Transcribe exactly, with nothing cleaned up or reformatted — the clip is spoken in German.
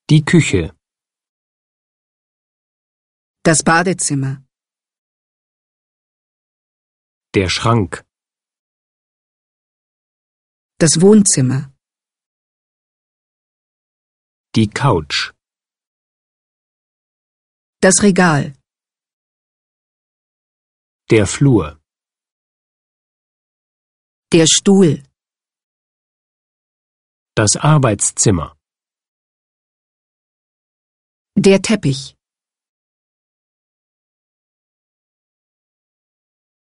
Die Küche. Das Badezimmer. Der Schrank. Das Wohnzimmer. Die Couch. Das Regal. Der Flur. Der Stuhl. Das Arbeitszimmer. Der Teppich.